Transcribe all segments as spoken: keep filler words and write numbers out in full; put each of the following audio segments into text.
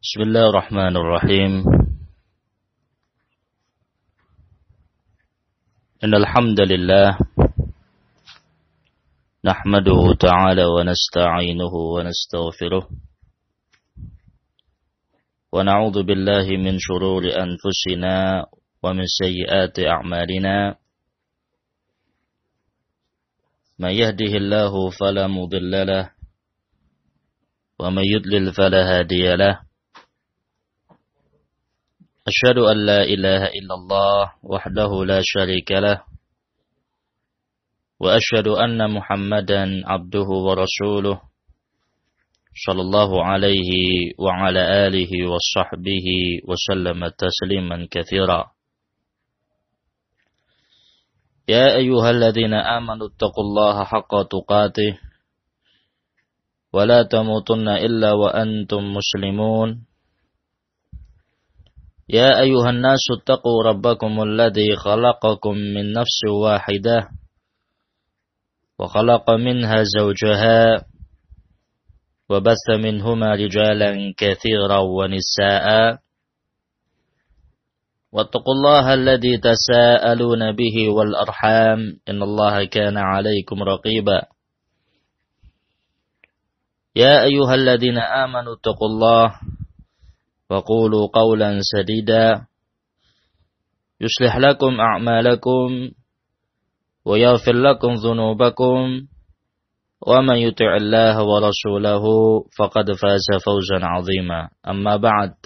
Bismillahirrahmanirrahim. Innal hamdalillah nahmaduhu ta'ala wa nasta'inuhu wa nastaghfiruh wa na'udzu billahi min shururi anfusina wa min sayyiati a'malina. May yahdihillahu fala mudilla lahu wa may yudlil fala hadiya lahu. أشهد أن لا إله إلا الله وحده لا شريك له وأشهد أن محمدا عبده ورسوله صلى الله عليه وعلى آله وصحبه وسلم تسليما كثيرا. يا أيها الذين آمنوا اتقوا الله حق تقاته ولا تموتن إلا وأنتم مسلمون. يا أيها الناس اتقوا ربكم الذي خلقكم من نفس واحدة وخلق منها زوجها وبث منهما رجالا كثيرا ونساء واتقوا الله الذي تساءلون به والأرحام إن الله كان عليكم رقيبا. يا أيها الذين آمنوا اتقوا الله وقولوا قولا سديدا يصلح لكم أعمالكم ويغفر لكم ذنوبكم ومن يطع الله ورسوله فقد فاز فوزا عظيما. أما بعد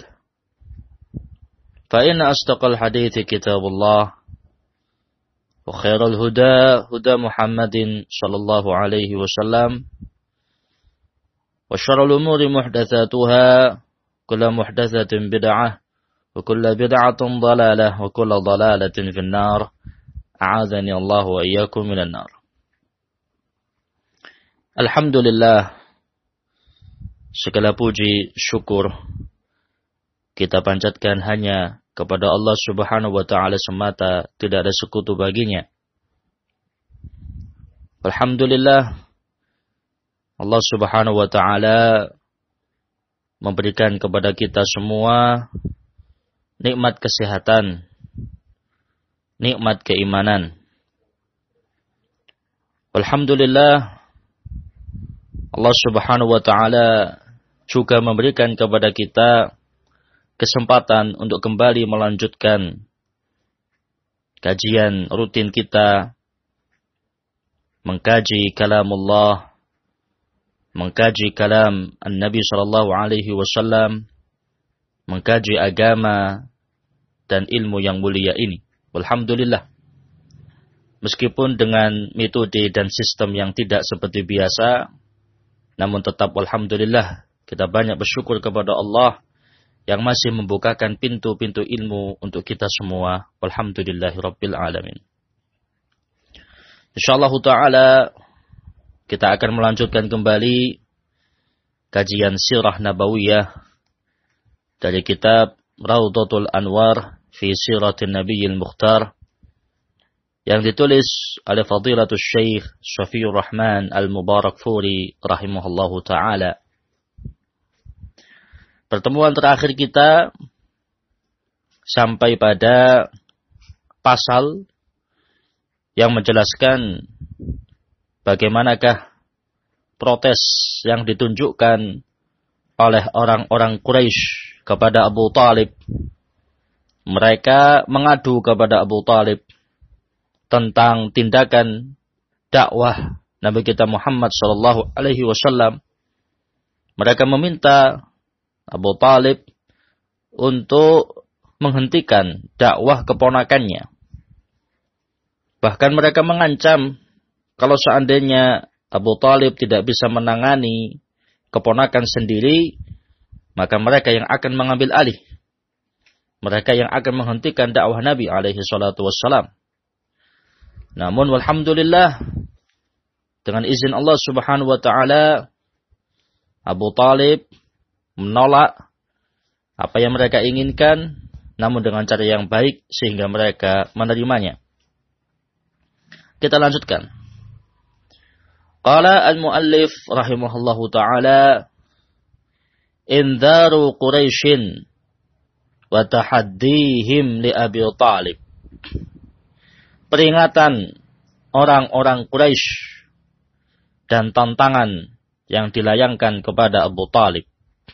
فإن أصدق الحديث كتاب الله وخير الهدى هدى محمد صلى الله عليه وسلم وشر الأمور محدثاتها كل محدثة بدعة وكل بدعة ضلالة وكل ضلالة في النار. أعاذني الله وإياكم من النار. Alhamdulillah, segala puji syukur kita panjatkan hanya kepada Allah Subhanahu wa taala semata, tidak ada sekutu baginya. Alhamdulillah, Allah Subhanahu wa taala memberikan kepada kita semua nikmat kesehatan, nikmat keimanan. Alhamdulillah, Allah Subhanahu wa taala juga memberikan kepada kita kesempatan untuk kembali melanjutkan kajian rutin kita, mengkaji kalamullah, mengkaji kalam An-Nabi sallallahu alaihi wasallam, mengkaji agama dan ilmu yang mulia ini. Alhamdulillah. Meskipun dengan metode dan sistem yang tidak seperti biasa, namun tetap alhamdulillah kita banyak bersyukur kepada Allah yang masih membukakan pintu-pintu ilmu untuk kita semua. Alhamdulillahirabbil alamin. Insyaallah taala kita akan melanjutkan kembali kajian sirah nabawiyah dari kitab Raudhatul Anwar fi Siratin Nabiyil Mukhtar yang ditulis oleh Fadilatul Syekh Syafiyur Rahman Al-Mubarakfuri rahimahullahu ta'ala. Pertemuan terakhir kita sampai pada pasal yang menjelaskan bagaimanakah protes yang ditunjukkan oleh orang-orang Quraisy kepada Abu Talib. Mereka mengadu kepada Abu Talib tentang tindakan dakwah Nabi kita Muhammad sallallahu alaihi wasallam. Mereka meminta Abu Talib untuk menghentikan dakwah keponakannya. Bahkan mereka mengancam kalau seandainya Abu Talib tidak bisa menangani keponakan sendiri, maka mereka yang akan mengambil alih. Mereka yang akan menghentikan dakwah Nabi alaihi salatu wassalam. Namun walhamdulillah, dengan izin Allah Subhanahu wa taala, Abu Talib menolak apa yang mereka inginkan, namun dengan cara yang baik sehingga mereka menerimanya. Kita lanjutkan. Qala al-muallif rahimahullahu ta'ala indaru Quraisyin wa tahaddihim li Abi Thalib. Peringatan orang-orang Quraisy dan tantangan yang dilayangkan kepada Abu Thalib.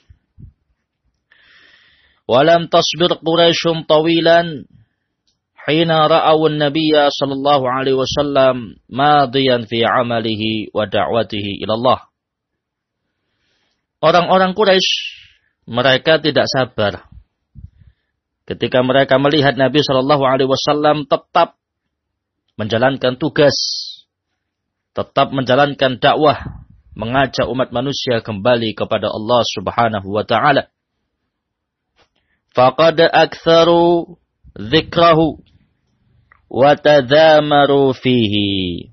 Walam tasbir Quraisyun tawilan hina ra'aw an-nabiyya sallallahu alaihi wasallam madiyan fi 'amalihi wa da'watihi ila Allah. Orang-orang Quraisy mereka tidak sabar ketika mereka melihat Nabi sallallahu alaihi wasallam tetap menjalankan tugas, tetap menjalankan dakwah, mengajak umat manusia kembali kepada Allah Subhanahu wa taala. Faqad aktsaru dzikrahu wa tadzamaru fihi.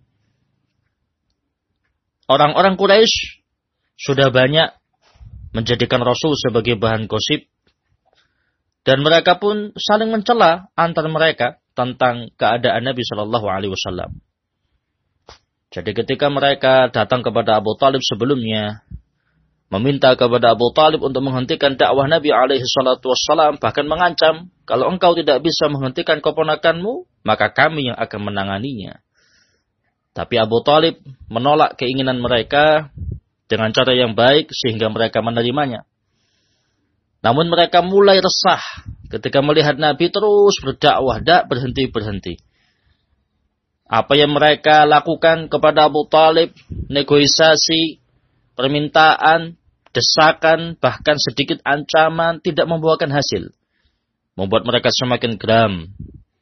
Orang-orang Quraisy sudah banyak menjadikan Rasul sebagai bahan gosip, dan mereka pun saling mencela antar mereka tentang keadaan Nabi Shallallahu Alaihi Wasallam. Jadi ketika mereka datang kepada Abu Thalib sebelumnya, meminta kepada Abu Thalib untuk menghentikan dakwah Nabi alaihi salatu wassalam, bahkan mengancam, kalau engkau tidak bisa menghentikan keponakanmu, maka kami yang akan menanganinya. Tapi Abu Thalib menolak keinginan mereka dengan cara yang baik sehingga mereka menerimanya. Namun mereka mulai resah ketika melihat Nabi terus berdakwah, tidak berhenti-berhenti. Apa yang mereka lakukan kepada Abu Thalib, negosiasi, permintaan, desakan, bahkan sedikit ancaman tidak membuahkan hasil. Membuat mereka semakin geram.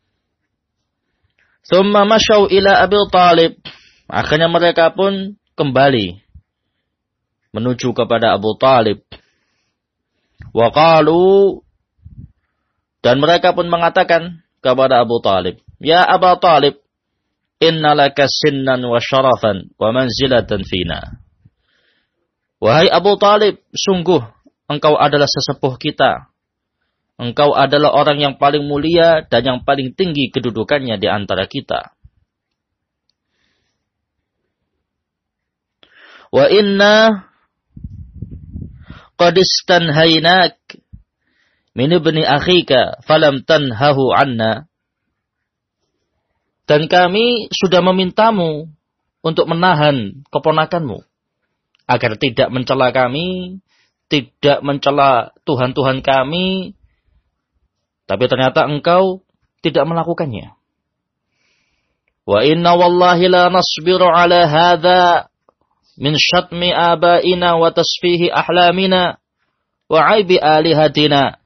Thumma masyaw ila Abi Thalib. Akhirnya mereka pun kembali menuju kepada Abu Thalib. Wa qalu, dan mereka pun mengatakan kepada Abu Thalib, ya Abu Thalib, inna laka sinnan wa syarafan wa manzilatan fina. Wahai Abu Thalib, sungguh engkau adalah sesepuh kita. Engkau adalah orang yang paling mulia dan yang paling tinggi kedudukannya di antara kita. Wa inna qad istanhaynak min ibni akhika falam tanhahu anna. Dan kami sudah memintamu untuk menahan keponakanmu agar tidak mencela kami, tidak mencela Tuhan-Tuhan kami, tapi ternyata engkau tidak melakukannya. Wa inna wallahi la nasbiru ala hadha min syatmi abaina wa tasfihi ahlamina wa aibi alihatina.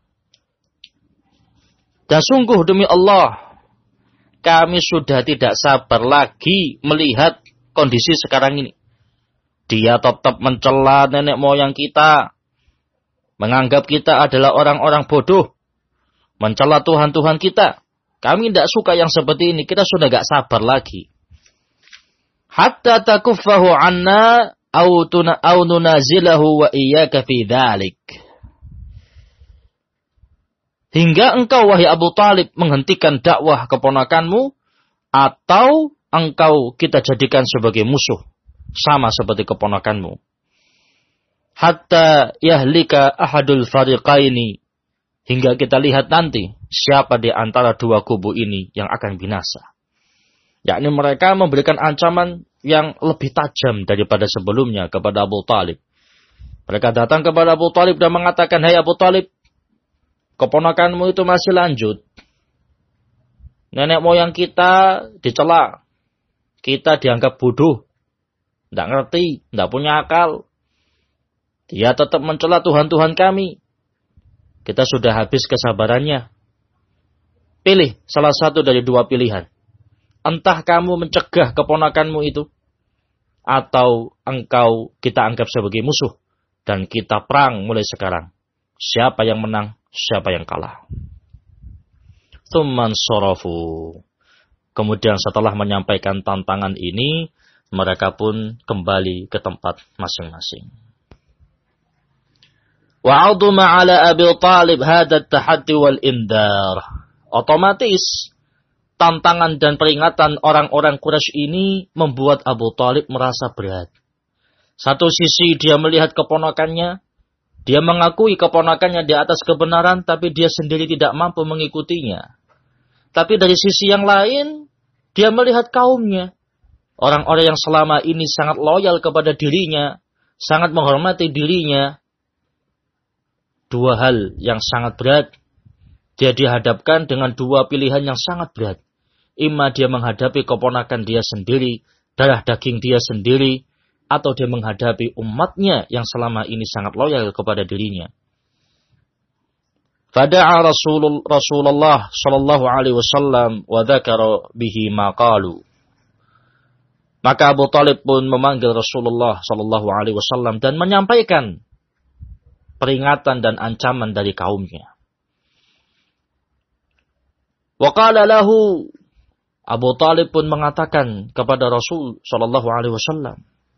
Dan sungguh demi Allah, kami sudah tidak sabar lagi melihat kondisi sekarang ini. Dia tetap mencela nenek moyang kita, menganggap kita adalah orang-orang bodoh, mencela Tuhan-Tuhan kita. Kami tidak suka yang seperti ini, kita sudah tidak sabar lagi. Hatta takuffahu anna au nunazilahu wa iyyaka fi dzalik. Hingga engkau, wahai Abu Thalib, menghentikan dakwah keponakanmu, atau engkau kita jadikan sebagai musuh, sama seperti keponakanmu. Hatta yahlika ahadul fariqaini, hingga kita lihat nanti siapa di antara dua kubu ini yang akan binasa. Yakni mereka memberikan ancaman yang lebih tajam daripada sebelumnya kepada Abu Thalib. Mereka datang kepada Abu Thalib dan mengatakan, hai Abu Thalib, keponakanmu itu masih lanjut. Nenek moyang kita dicela. Kita dianggap bodoh. Tidak ngerti, tidak punya akal. Dia tetap mencela Tuhan-Tuhan kami. Kita sudah habis kesabarannya. Pilih salah satu dari dua pilihan. Entah kamu mencegah keponakanmu itu, atau engkau kita anggap sebagai musuh, dan kita perang mulai sekarang. Siapa yang menang, siapa yang kalah. Tsumman sarafu. Kemudian setelah menyampaikan tantangan ini, mereka pun kembali ke tempat masing-masing. Wa'aduma ala Abi Thalib hadha at-tahaddi wal indar. Otomatis tantangan dan peringatan orang-orang Quraisy ini membuat Abu Thalib merasa berat. Satu sisi dia melihat keponakannya Dia mengakui keponakannya di atas kebenaran, tapi dia sendiri tidak mampu mengikutinya. Tapi dari sisi yang lain, dia melihat kaumnya. Orang-orang yang selama ini sangat loyal kepada dirinya, sangat menghormati dirinya. Dua hal yang sangat berat. Dia dihadapkan dengan dua pilihan yang sangat berat. Ima dia menghadapi keponakan dia sendiri, darah daging dia sendiri, atau dia menghadapi umatnya yang selama ini sangat loyal kepada dirinya. Fada'a Rasulullah, Rasulullah sallallahu alaihi wasallam wa dzakara bihi ma qalu. Maka Abu Talib pun memanggil Rasulullah sallallahu alaihi wasallam dan menyampaikan peringatan dan ancaman dari kaumnya. Wa qala lahu, Abu Talib pun mengatakan kepada Rasul sallallahu alaihi wasallam,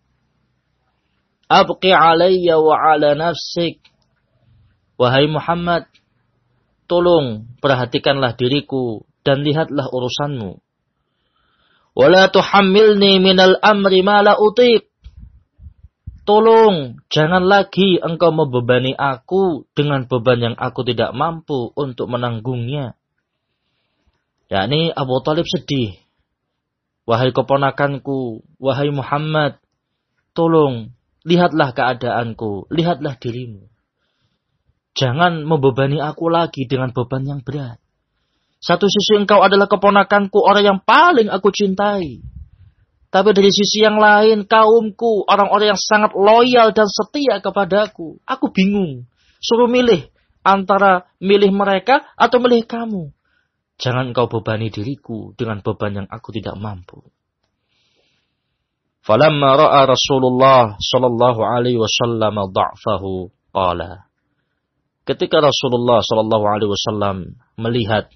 Abqi alayya wa ala nafsik. Wahai Muhammad, tolong perhatikanlah diriku dan lihatlah urusanmu. Wala tuhammilni minal amri ma la utiq. Tolong jangan lagi engkau membebani aku dengan beban yang aku tidak mampu untuk menanggungnya. Yakni Abu Talib sedih. Wahai keponakanku, wahai Muhammad, tolong lihatlah keadaanku, lihatlah dirimu. Jangan membebani aku lagi dengan beban yang berat. Satu sisi engkau adalah keponakanku, orang yang paling aku cintai. Tapi dari sisi yang lain, kaumku, orang-orang yang sangat loyal dan setia kepadaku. Aku bingung. Suruh milih antara milih mereka atau milih kamu. Jangan engkau bebani diriku dengan beban yang aku tidak mampu. Falamma ra'a Rasulullah sallallahu alaihi wasallam dha'fahu qala. Ketika Rasulullah sallallahu alaihi wasallam melihat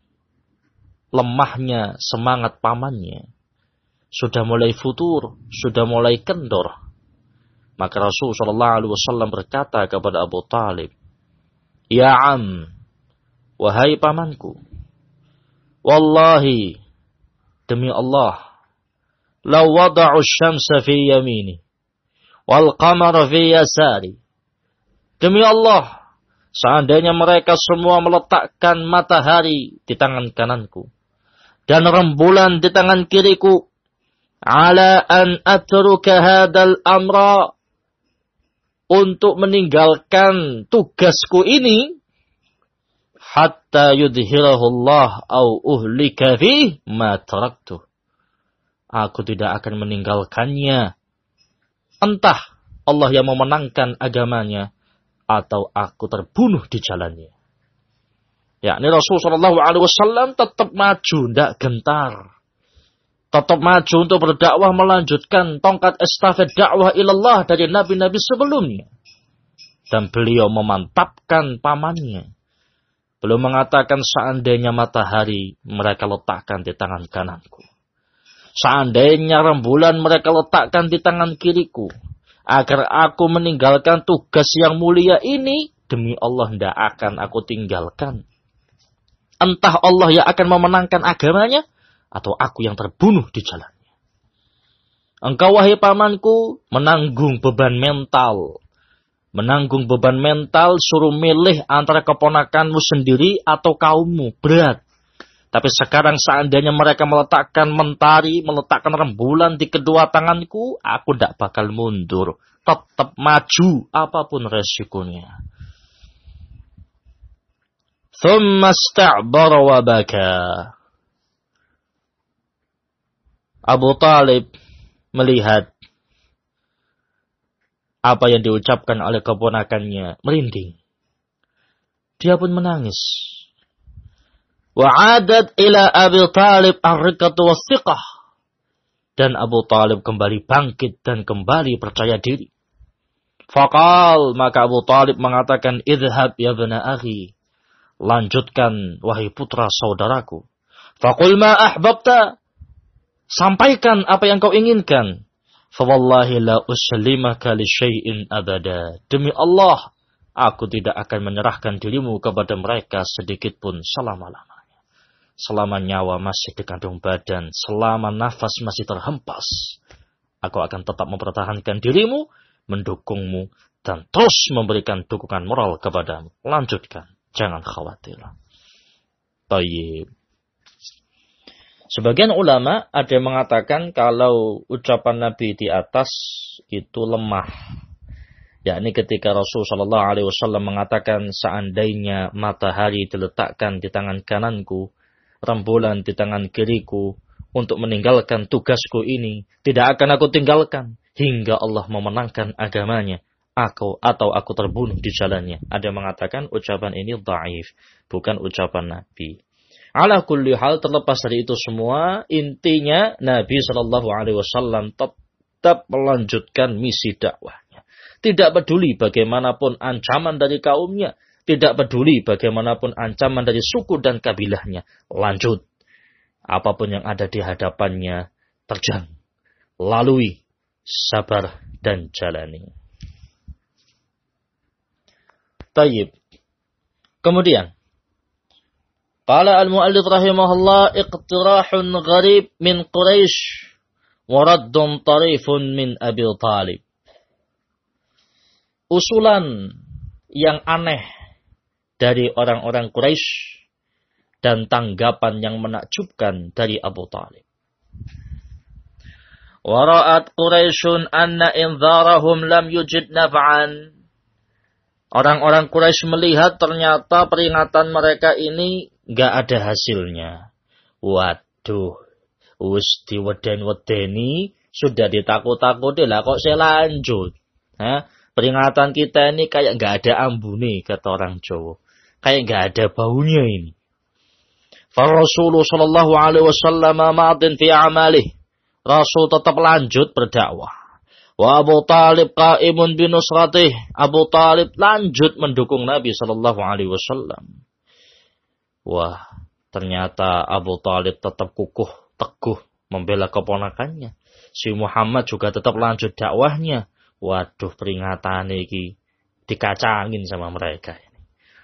lemahnya semangat pamannya, sudah mulai futur, sudah mulai kendor, maka Rasul sallallahu alaihi wasallam berkata kepada Abu Talib, "Ya am, wahai pamanku, wallahi, demi Allah, law wada'u syamsa fi yamini wal qamara fi yasari." Demi Allah, seandainya mereka semua meletakkan matahari di tangan kananku dan rembulan di tangan kiriku, ala an atruka hadal amra, untuk meninggalkan tugasku ini, hatta yudhirahu Allah au uhlika fi ma taraktuh. Aku tidak akan meninggalkannya. Entah Allah yang memenangkan agamanya atau aku terbunuh di jalannya. Ya, ini Rasulullah shallallahu alaihi wasallam tetap maju, tidak gentar. Tetap maju untuk berdakwah, melanjutkan tongkat estafet dakwah ilallah dari nabi-nabi sebelumnya. Dan beliau memantapkan pamannya. Beliau mengatakan, seandainya matahari mereka letakkan di tangan kananku, seandainya rembulan mereka letakkan di tangan kiriku, agar aku meninggalkan tugas yang mulia ini, demi Allah tidak akan aku tinggalkan. Entah Allah yang akan memenangkan agamanya, atau aku yang terbunuh di jalannya. Engkau wahai pamanku menanggung beban mental. Menanggung beban mental, suruh milih antara keponakanmu sendiri atau kaummu. Berat. Tapi sekarang seandainya mereka meletakkan mentari, meletakkan rembulan di kedua tanganku, aku tidak bakal mundur. Tetap maju apapun resikonya. Thumma ista'bara wa baka. Abu Talib melihat apa yang diucapkan oleh keponakannya, merinding. Dia pun menangis. Wa'adat ila Abi Talib ar-riqatu was-siqah. Dan Abu Talib kembali bangkit dan kembali percaya diri. Faqal, maka Abu Talib mengatakan, idhab ya bana akhi. Lanjutkan wahai putra saudaraku. Faqul ma ahbabta. Sampaikan apa yang kau inginkan. Fawallahi la usallimaka li syai'in abada. Demi Allah, aku tidak akan menyerahkan dirimu kepada mereka sedikit pun selama-lamanya. Selama nyawa masih dikandung badan, selama nafas masih terhempas, aku akan tetap mempertahankan dirimu, mendukungmu, dan terus memberikan dukungan moral kepadamu. Lanjutkan, jangan khawatir. Tayyib. Sebagian ulama ada yang mengatakan kalau ucapan Nabi di atas itu lemah. Yakni ketika Rasul Shallallahu Alaihi Wasallam mengatakan seandainya matahari diletakkan di tangan kananku, rembulan di tangan kiriku, untuk meninggalkan tugasku ini, tidak akan aku tinggalkan hingga Allah memenangkan agamanya, aku atau aku terbunuh di jalannya. Ada yang mengatakan ucapan ini dhaif, bukan ucapan Nabi. Ala kulli hal, terlepas dari itu semua, intinya Nabi Shallallahu Alaihi Wasallam tetap melanjutkan misi dakwahnya. Tidak peduli bagaimanapun ancaman dari kaumnya, tidak peduli bagaimanapun ancaman dari suku dan kabilahnya. Lanjut, apapun yang ada di hadapannya, terjang, lalui, sabar dan jalani. Tayyib. Kemudian qala al-mu'allif rahimahullah, iqtirahun gharib min Quraisy wa raddun tarifun min Abi Thalib. Usulan yang aneh dari orang-orang Quraisy dan tanggapan yang menakjubkan dari Abu Thalib. Wa ra'at Quraisyun anna inzarahum lam yujid naf'an. Orang-orang Quraisy melihat ternyata peringatan mereka ini gak ada hasilnya. Waduh, wis diweden-wedeni, sudah ditakut-takuti lah kok saya lanjut. Hah? Peringatan kita ini kayak gak ada ambune, kata orang Jawa. Kayak gak ada baunya ini. Fa Rasulullah sallallahu alaihi wasallam ma'adin fi amalih. Rasul tetap lanjut berdakwah. Wa Abu Talib qa'imun bi nusratih. Abu Talib lanjut mendukung Nabi sallallahu alaihi wasallam. Wah, ternyata Abu Talib tetap kukuh, teguh membela keponakannya. Si Muhammad juga tetap lanjut dakwahnya. Waduh, peringatan ini dikacangin sama mereka ini.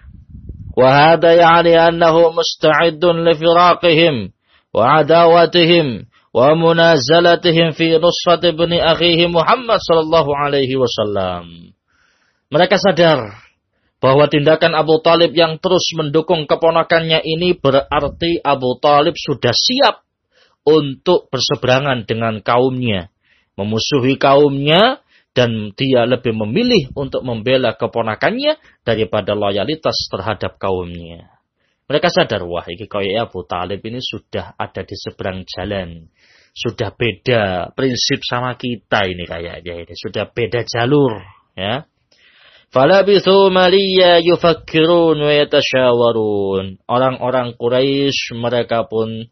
Wa hada ya'ni annahu musta'idun li firaqihim wa adawatihim wa munazalatihim fi nusrat ibni akhihi Muhammad sallallahu alaihi wasallam. Mereka sadar bahwa tindakan Abu Talib yang terus mendukung keponakannya ini berarti Abu Talib sudah siap untuk berseberangan dengan kaumnya, memusuhi kaumnya, dan dia lebih memilih untuk membela keponakannya daripada loyalitas terhadap kaumnya. Mereka sadar, wah ini kayak Abu Talib ini sudah ada di seberang jalan. Sudah beda prinsip sama kita ini kayaknya ini. Sudah beda jalur. Ya. Falabithu maliya yufakkirun wa yatasyawarun. Orang-orang Quraisy mereka pun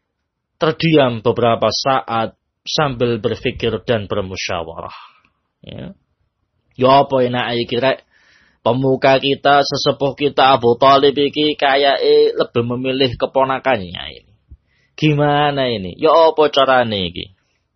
terdiam beberapa saat sambil berpikir dan bermusyawarah. Ya. Ya apa enak iki rek? Pemuka kita, sesepuh kita Abu Talib iki kayak eh, lebih memilih keponakannya ini. Gimana ini? Ya apa carane iki?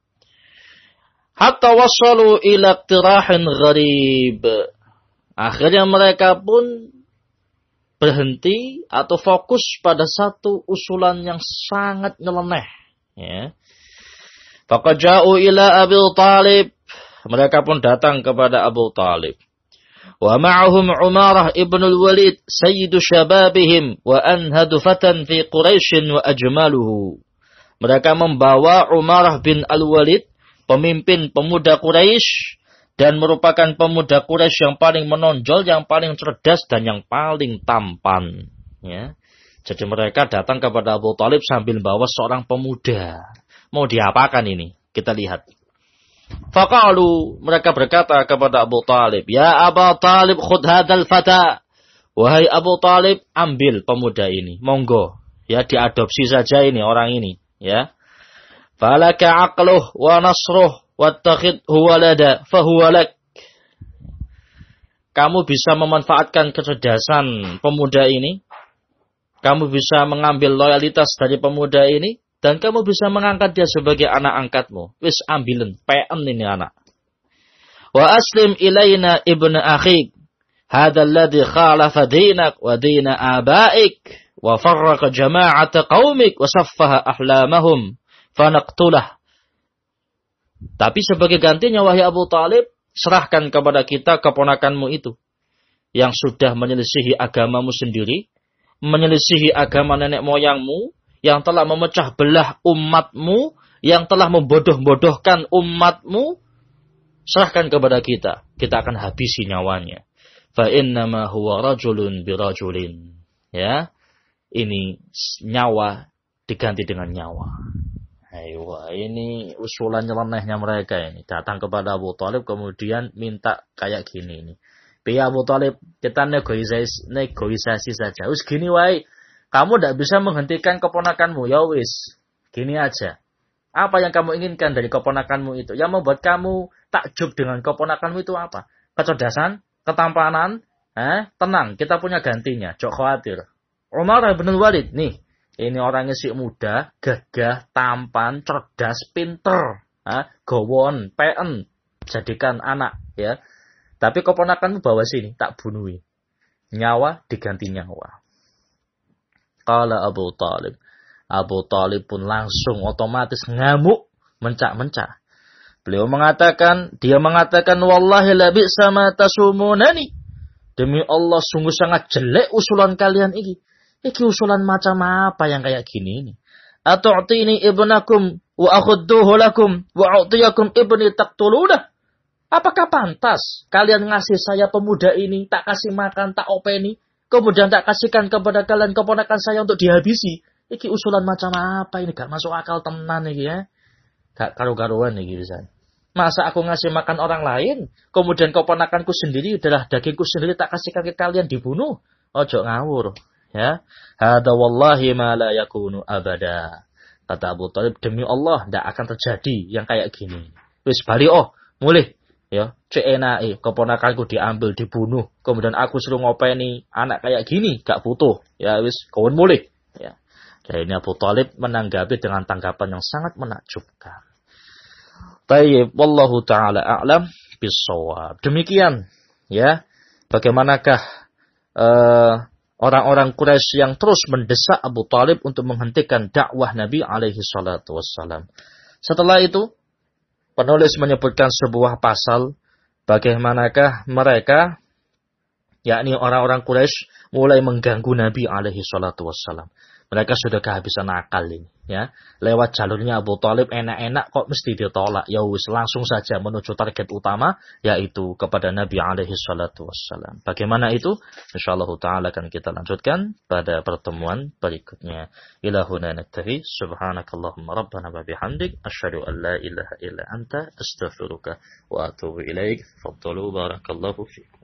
Hatta wasalu ila iqtirahin gharib. Akhirnya mereka pun berhenti atau fokus pada satu usulan yang sangat nyeleneh. Ya. Faqad ja'u ila Abi Talib. Mereka pun datang kepada Abu Talib. Wa ma'ahum Umarah ibn al-Walid sayyidu syababihim wa anhadu fatan fi Quraisy wa ajmaluhu. Mereka membawa Umarah bin al-Walid, pemimpin pemuda Quraisy dan merupakan pemuda Quraisy yang paling menonjol, yang paling cerdas dan yang paling tampan, ya. Jadi mereka datang kepada Abu Talib sambil membawa seorang pemuda. Mau diapakan ini? Kita lihat. Faqalu, mereka berkata kepada Abu Talib, ya Abu Talib khudh hadzal fata. Wahai Abu Talib, ambil pemuda ini, monggo, ya diadopsi saja ini orang ini, ya. Falaka aqluh wa nasruh wattakhidhu walada fahuwa lak. Kamu bisa memanfaatkan kecerdasan pemuda ini, kamu bisa mengambil loyalitas dari pemuda ini, dan kamu bisa mengangkat dia sebagai anak angkatmu. Wis ambilen, peen ini anak. Wa aslim ilaina ibnu akhik. Hadha alladhi khalafa dinak wa dina abaik. Wa farraqa jama'ata qawmik wa saffaha ahlamahum. Fanaqtulah. Tapi sebagai gantinya wahai Abu Talib, serahkan kepada kita keponakanmu itu yang sudah menyelisihi agamamu sendiri, menyelisihi agama nenek moyangmu, yang telah memecah belah umatmu, yang telah membodoh-bodohkan umatmu, serahkan kepada kita. Kita akan habisi nyawanya. Fa innama huwa rajulun birajulin. Ya. Ini nyawa diganti dengan nyawa. Ayo, ini usulan nyelenehnya mereka ini. Datang kepada Abu Thalib kemudian minta kayak gini ini. Biar Abu Thalib, kita negosiasi, negosiasi saja. Wis gini wae. Kamu tidak bisa menghentikan keponakanmu. Ya wis. Gini aja. Apa yang kamu inginkan dari keponakanmu itu? Yang membuat kamu takjub dengan keponakanmu itu apa? Kecerdasan? Ketampanan? Eh? Tenang, kita punya gantinya. Jok khawatir. Umar bin Walid, nih. Ini orangnya si muda, gagah, tampan, cerdas, pinter. Eh? Gowon, peen. Jadikan anak. Ya. Tapi keponakanmu bawa sini, tak bunuhi. Nyawa diganti nyawa. Qala Abu Thalib. Abu Thalib pun langsung otomatis ngamuk, mencak-mencak. Beliau mengatakan, dia mengatakan, wallahi la bi'sa ma tasumunani. Demi Allah, sungguh sangat jelek usulan kalian ini. Ini usulan macam apa yang kayak gini ini? Atu'tini ibnakum wa akhudduhu lakum wa a'tiyakum ibni taqtulunah. Apakah pantas kalian ngasih saya pemuda ini, tak kasih makan, tak openi, kemudian tak kasihkan kepada kalian keponakan saya untuk dihabisi? Iki usulan macam apa ini? Gak masuk akal tenan ini ya. Gak karu-karuan ini bisa. Masa aku ngasih makan orang lain, kemudian keponakanku sendiri, adalah dagingku sendiri tak kasihkan ke kalian dibunuh? Ojo ngawur. Ya. Hada wallahi ma la yakunu abada. Kata Abu Thalib, demi Allah tidak akan terjadi yang kayak gini. Wis bali oh, mulih. Ya, cek enake keponakanku diambil, dibunuh, kemudian aku suruh ngopeni anak kayak gini, gak butuh. Ya wis, kawan mulih. Ya. Dan ini Abu Thalib menanggapi dengan tanggapan yang sangat menakjubkan. Tayyib, wallahu ta'ala a'lam bis-shawab. Demikian, ya. Bagaimanakah uh, orang-orang Quraisy yang terus mendesak Abu Thalib untuk menghentikan dakwah Nabi alaihi salatu wassalam. Setelah itu, penulis menyebutkan sebuah pasal bagaimanakah mereka, yakni orang-orang Quraisy, mulai mengganggu Nabi alaihi salatu wassalam. Mereka sudah kehabisan akal ini, ya. Lewat jalurnya Abu Thalib enak-enak kok mesti ditolak. Ya wis, langsung saja menuju target utama, yaitu kepada Nabi alaihi salatu wassalam. Bagaimana itu? Insyaallah taala akan kita lanjutkan pada pertemuan berikutnya. Ilahuna naktafi, subhanakallahumma rabbana wa bihamdik, asyhadu an la ilaha illa anta, astaghfiruka wa atubu ilaik. Faddalu barakallahu fiikum.